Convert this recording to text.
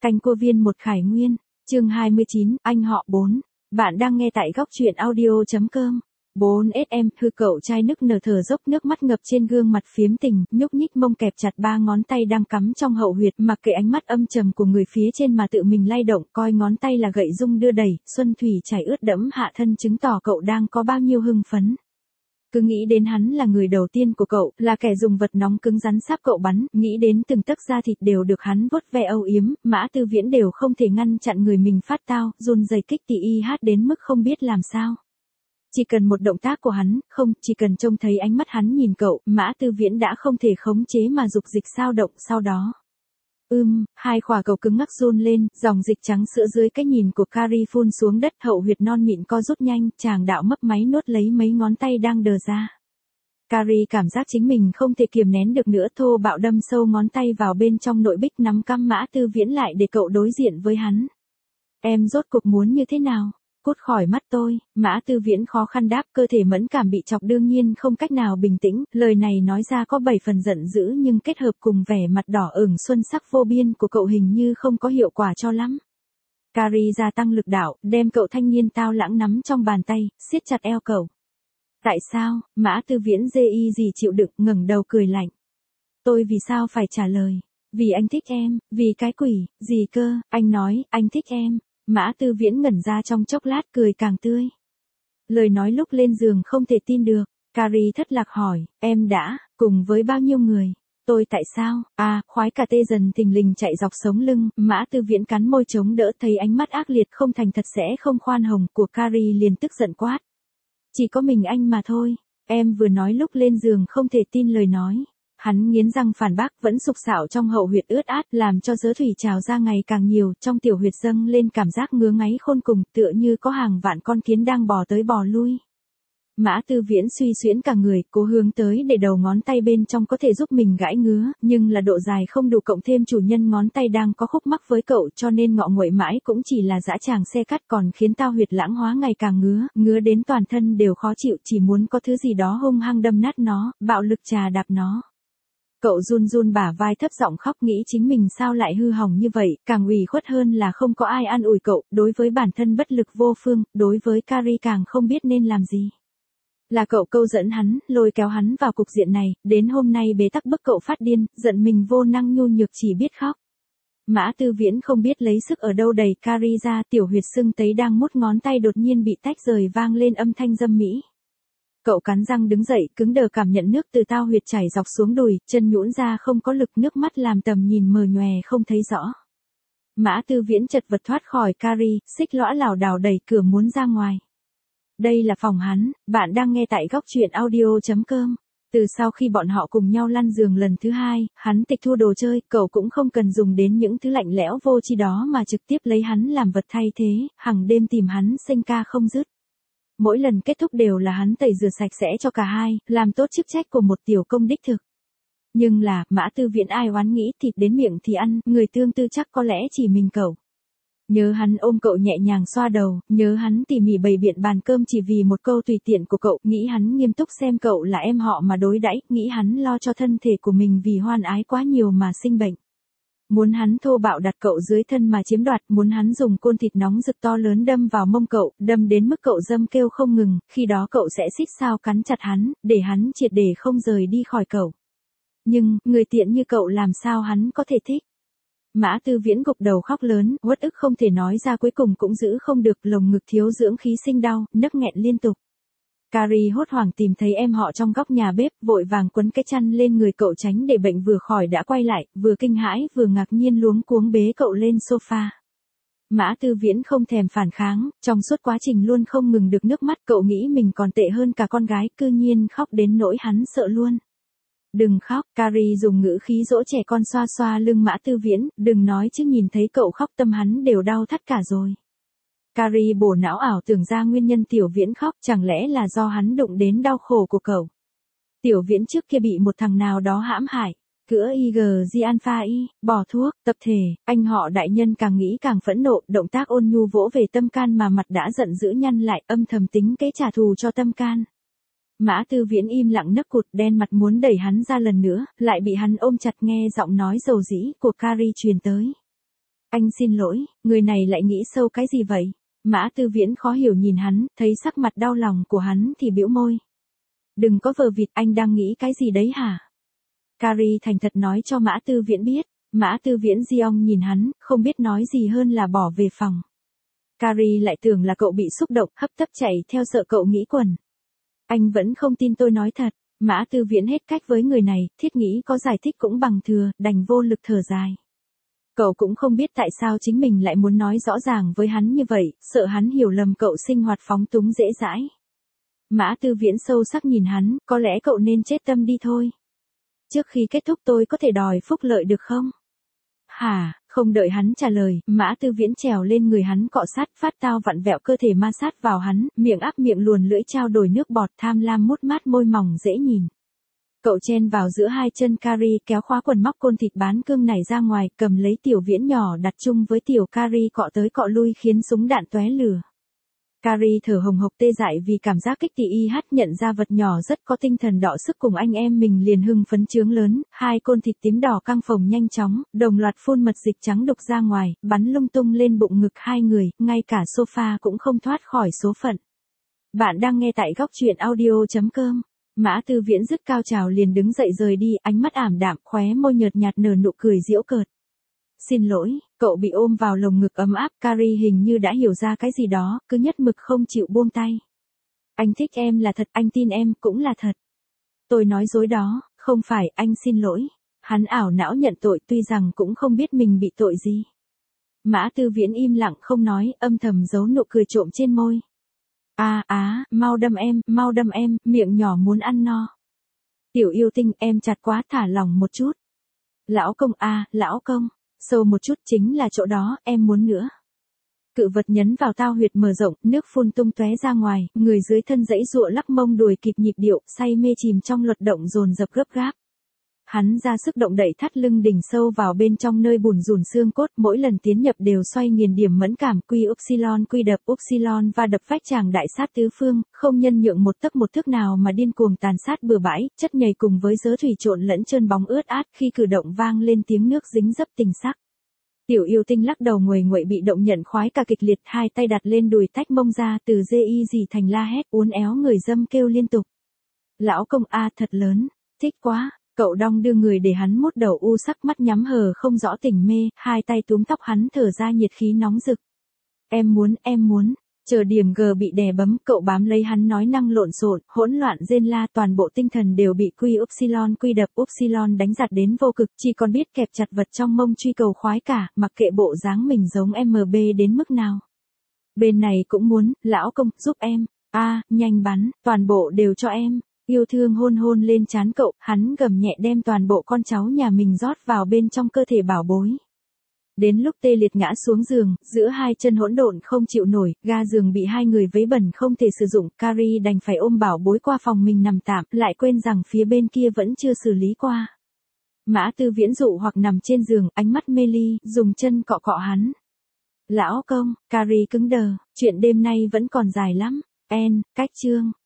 Canh cua viên một Khải Nguyên, chương 29, anh họ 4. Bạn đang nghe tại góc truyện audio.com. 4SM, hư cậu trai nức nở thở dốc, nước mắt ngập trên gương mặt phiếm tình, nhúc nhích mông kẹp chặt ba ngón tay đang cắm trong hậu huyệt, mặc kệ ánh mắt âm trầm của người phía trên mà tự mình lay động, coi ngón tay là gậy dung đưa đẩy, xuân thủy chảy ướt đẫm hạ thân chứng tỏ cậu đang có bao nhiêu hưng phấn. Cứ nghĩ đến hắn là người đầu tiên của cậu, là kẻ dùng vật nóng cứng rắn sáp cậu bắn, nghĩ đến từng tấc da thịt đều được hắn vuốt ve âu yếm, Mã Tư Viễn đều không thể ngăn chặn người mình phát tao, run rẩy kích tỉ y hát đến mức không biết làm sao. Chỉ cần một động tác của hắn, không, chỉ cần trông thấy ánh mắt hắn nhìn cậu, Mã Tư Viễn đã không thể khống chế mà dục dịch sao động sau đó. Hai khỏa cầu cứng ngắc run lên, dòng dịch trắng sữa dưới cái nhìn của Carrie phun xuống đất, hậu huyệt non mịn co rút nhanh, chàng đạo mấp máy nuốt lấy mấy ngón tay đang đờ ra. Carrie cảm giác chính mình không thể kiềm nén được nữa, thô bạo đâm sâu ngón tay vào bên trong nội bích, nắm căm Mã Tư Viễn lại để cậu đối diện với hắn. Em rốt cuộc muốn như thế nào? Cút khỏi mắt tôi, Mã Tư Viễn khó khăn đáp, cơ thể mẫn cảm bị chọc đương nhiên không cách nào bình tĩnh, lời này nói ra có 7 phần giận dữ nhưng kết hợp cùng vẻ mặt đỏ ửng xuân sắc vô biên của cậu hình như không có hiệu quả cho lắm. Carrie gia tăng lực đạo, đem cậu thanh niên tao lãng nắm trong bàn tay, siết chặt eo cậu. Tại sao? Mã Tư Viễn dê y gì chịu đựng, ngẩng đầu cười lạnh. Tôi vì sao phải trả lời? Vì anh thích em, vì cái quỷ, gì cơ, anh nói, anh thích em. Mã Tư Viễn ngẩn ra trong chốc lát, cười càng tươi. Lời nói lúc lên giường không thể tin được. Carrie thất lạc hỏi, em đã, cùng với bao nhiêu người? Tôi tại sao? Khoái cả tê dần thình lình chạy dọc sống lưng, Mã Tư Viễn cắn môi chống đỡ, thấy ánh mắt ác liệt không thành thật sẽ không khoan hồng của Carrie liền tức giận quát. Chỉ có mình anh mà thôi, em vừa nói lúc lên giường không thể tin lời nói. Hắn nghiến răng phản bác, vẫn sục sạo trong hậu huyệt ướt át, làm cho dớ thủy trào ra ngày càng nhiều, trong tiểu huyệt dâng lên cảm giác ngứa ngáy khôn cùng, tựa như có hàng vạn con kiến đang bò tới bò lui. Mã Tư Viễn suy xuyễn cả người, cố hướng tới để đầu ngón tay bên trong có thể giúp mình gãi ngứa, nhưng là độ dài không đủ, cộng thêm chủ nhân ngón tay đang có khúc mắc với cậu, cho nên ngọ nguậy mãi cũng chỉ là dã tràng xe cắt, còn khiến tao huyệt lãng hóa ngày càng ngứa đến toàn thân đều khó chịu, chỉ muốn có thứ gì đó hung hăng đâm nát nó, bạo lực trà đạp nó. Cậu run run bả vai, thấp giọng khóc, nghĩ chính mình sao lại hư hỏng như vậy, càng ủy khuất hơn là không có ai an ủi cậu, đối với bản thân bất lực vô phương, đối với Carrie càng không biết nên làm gì. Là cậu câu dẫn hắn, lôi kéo hắn vào cục diện này, đến hôm nay bế tắc bức cậu phát điên, giận mình vô năng nhu nhược chỉ biết khóc. Mã Tư Viễn không biết lấy sức ở đâu đẩy Carrie ra, tiểu huyệt sưng tấy đang mút ngón tay đột nhiên bị tách rời, vang lên âm thanh dâm mỹ. Cậu cắn răng đứng dậy, cứng đờ cảm nhận nước từ tao huyệt chảy dọc xuống đùi, chân nhũn ra không có lực, nước mắt làm tầm nhìn mờ nhòe không thấy rõ. Mã Tư Viễn chật vật thoát khỏi Carrie, xích lõa lảo đảo đẩy cửa muốn ra ngoài. Đây là phòng hắn, bạn đang nghe tại góc truyện audio.com. Từ sau khi bọn họ cùng nhau lăn giường lần thứ hai, hắn tịch thu đồ chơi, cậu cũng không cần dùng đến những thứ lạnh lẽo vô tri đó mà trực tiếp lấy hắn làm vật thay thế, hằng đêm tìm hắn xanh ca không dứt. Mỗi lần kết thúc đều là hắn tẩy rửa sạch sẽ cho cả hai, làm tốt chức trách của một tiểu công đích thực. Nhưng là, Mã Tư Viễn ai oán nghĩ thịt đến miệng thì ăn, người tương tư chắc có lẽ chỉ mình cậu. Nhớ hắn ôm cậu nhẹ nhàng xoa đầu, nhớ hắn tỉ mỉ bày biện bàn cơm chỉ vì một câu tùy tiện của cậu, nghĩ hắn nghiêm túc xem cậu là em họ mà đối đãi, nghĩ hắn lo cho thân thể của mình vì hoan ái quá nhiều mà sinh bệnh. Muốn hắn thô bạo đặt cậu dưới thân mà chiếm đoạt, muốn hắn dùng côn thịt nóng rực to lớn đâm vào mông cậu, đâm đến mức cậu dâm kêu không ngừng, khi đó cậu sẽ xích sao cắn chặt hắn, để hắn triệt để không rời đi khỏi cậu. Nhưng, người tiện như cậu làm sao hắn có thể thích? Mã Tư Viễn gục đầu khóc lớn, uất ức không thể nói ra, cuối cùng cũng giữ không được, lồng ngực thiếu dưỡng khí sinh đau, nấc nghẹn liên tục. Carrie hốt hoảng tìm thấy em họ trong góc nhà bếp, vội vàng quấn cái chăn lên người cậu tránh để bệnh vừa khỏi đã quay lại, vừa kinh hãi vừa ngạc nhiên luống cuống bế cậu lên sofa. Mã Tư Viễn không thèm phản kháng, trong suốt quá trình luôn không ngừng được nước mắt, cậu nghĩ mình còn tệ hơn cả con gái, cư nhiên khóc đến nỗi hắn sợ luôn. Đừng khóc, Carrie dùng ngữ khí dỗ trẻ con xoa xoa lưng Mã Tư Viễn, đừng nói chứ nhìn thấy cậu khóc tâm hắn đều đau thắt cả rồi. Carrie bổ não ảo tưởng ra nguyên nhân Tiểu Viễn khóc, chẳng lẽ là do hắn đụng đến đau khổ của cậu. Tiểu Viễn trước kia bị một thằng nào đó hãm hại, cữa IG Alpha Y, bỏ thuốc, tập thể, anh họ đại nhân càng nghĩ càng phẫn nộ, động tác ôn nhu vỗ về tâm can mà mặt đã giận dữ nhăn lại, âm thầm tính kế trả thù cho tâm can. Mã Tư Viễn im lặng nấc cụt, đen mặt muốn đẩy hắn ra lần nữa, lại bị hắn ôm chặt, nghe giọng nói dầu dĩ của Carrie truyền tới. Anh xin lỗi, người này lại nghĩ sâu cái gì vậy? Mã Tư Viễn khó hiểu nhìn hắn, thấy sắc mặt đau lòng của hắn thì bĩu môi. Đừng có vờ vịt, anh đang nghĩ cái gì đấy hả? Carrie thành thật nói cho Mã Tư Viễn biết. Mã Tư Viễn Jeong nhìn hắn, không biết nói gì hơn là bỏ về phòng. Carrie lại tưởng là cậu bị xúc động, hấp tấp chạy theo sợ cậu nghĩ quẩn. Anh vẫn không tin tôi nói thật. Mã Tư Viễn hết cách với người này, thiết nghĩ có giải thích cũng bằng thừa, đành vô lực thở dài. Cậu cũng không biết tại sao chính mình lại muốn nói rõ ràng với hắn như vậy, sợ hắn hiểu lầm cậu sinh hoạt phóng túng dễ dãi. Mã Tư Viễn sâu sắc nhìn hắn, có lẽ cậu nên chết tâm đi thôi. Trước khi kết thúc tôi có thể đòi phúc lợi được không? Hả, không đợi hắn trả lời, Mã Tư Viễn trèo lên người hắn cọ sát, phát tao vặn vẹo cơ thể ma sát vào hắn, miệng áp miệng luồn lưỡi trao đổi nước bọt, tham lam mút mát môi mỏng dễ nhìn. Cậu chen vào giữa hai chân Carrie, kéo khóa quần móc côn thịt bán cương này ra ngoài, cầm lấy Tiểu Viễn nhỏ đặt chung với Tiểu Carrie cọ tới cọ lui khiến súng đạn tóe lửa. Carrie thở hồng hộc tê dại vì cảm giác kích tị nhận ra vật nhỏ rất có tinh thần đọ sức cùng anh em mình liền hưng phấn trướng lớn, hai côn thịt tím đỏ căng phồng nhanh chóng, đồng loạt phun mật dịch trắng đục ra ngoài, bắn lung tung lên bụng ngực hai người, ngay cả sofa cũng không thoát khỏi số phận. Bạn đang nghe tại góc truyện audio.com. Mã Tư Viễn dứt cao trào liền đứng dậy rời đi, ánh mắt ảm đạm, khóe môi nhợt nhạt nở nụ cười giễu cợt. Xin lỗi, cậu bị ôm vào lồng ngực ấm áp, Carrie hình như đã hiểu ra cái gì đó, cứ nhất mực không chịu buông tay. Anh thích em là thật, anh tin em cũng là thật. Tôi nói dối đó, không phải, anh xin lỗi. Hắn ảo não nhận tội tuy rằng cũng không biết mình bị tội gì. Mã Tư Viễn im lặng không nói, âm thầm giấu nụ cười trộm trên môi. Mau đâm em, miệng nhỏ muốn ăn no. Tiểu yêu tinh, em chặt quá, thả lỏng một chút. Lão công lão công, sâu một chút chính là chỗ đó, em muốn nữa. Cự vật nhấn vào tao huyệt mở rộng, nước phun tung tóe ra ngoài, người dưới thân dãy giụa lắc mông đùi kịp nhịp điệu, say mê chìm trong luật động dồn dập gấp gáp. Hắn ra sức động đẩy thắt lưng đỉnh sâu vào bên trong nơi bùn rùn xương cốt, mỗi lần tiến nhập đều xoay nghiền điểm mẫn cảm, quy đập upsilon và đập vách tràng đại sát tứ phương, không nhân nhượng một tấc một thước nào mà điên cuồng tàn sát bừa bãi, chất nhầy cùng với dớ thủy trộn lẫn trơn bóng ướt át, khi cử động vang lên tiếng nước dính dấp tình sắc. Tiểu yêu tinh lắc đầu nguầy nguậy bị động nhận khoái cả kịch liệt, hai tay đặt lên đùi tách mông ra, từ dê y gì thành la hét, uốn éo người dâm kêu liên tục. Lão công thật lớn, thích quá. Cậu đong đưa người để hắn mút đầu u sắc, mắt nhắm hờ không rõ tỉnh mê, hai tay túm tóc hắn thở ra nhiệt khí nóng rực. Em muốn, chờ điểm G bị đè bấm, cậu bám lấy hắn nói năng lộn xộn, hỗn loạn rên la, toàn bộ tinh thần đều bị quy đập upsilon đánh giật đến vô cực, chỉ còn biết kẹp chặt vật trong mông truy cầu khoái cả, mặc kệ bộ dáng mình giống MB đến mức nào. Bên này cũng muốn, lão công, giúp em, nhanh bắn, toàn bộ đều cho em. Yêu thương hôn lên trán cậu, hắn gầm nhẹ đem toàn bộ con cháu nhà mình rót vào bên trong cơ thể bảo bối. Đến lúc tê liệt ngã xuống giường, giữa hai chân hỗn độn không chịu nổi, ga giường bị hai người vấy bẩn không thể sử dụng, Carrie đành phải ôm bảo bối qua phòng mình nằm tạm, lại quên rằng phía bên kia vẫn chưa xử lý qua. Mã Tư Viễn dụ hoặc nằm trên giường, ánh mắt mê ly, dùng chân cọ cọ hắn. Lão công, Carrie cứng đờ, chuyện đêm nay vẫn còn dài lắm. Cách chương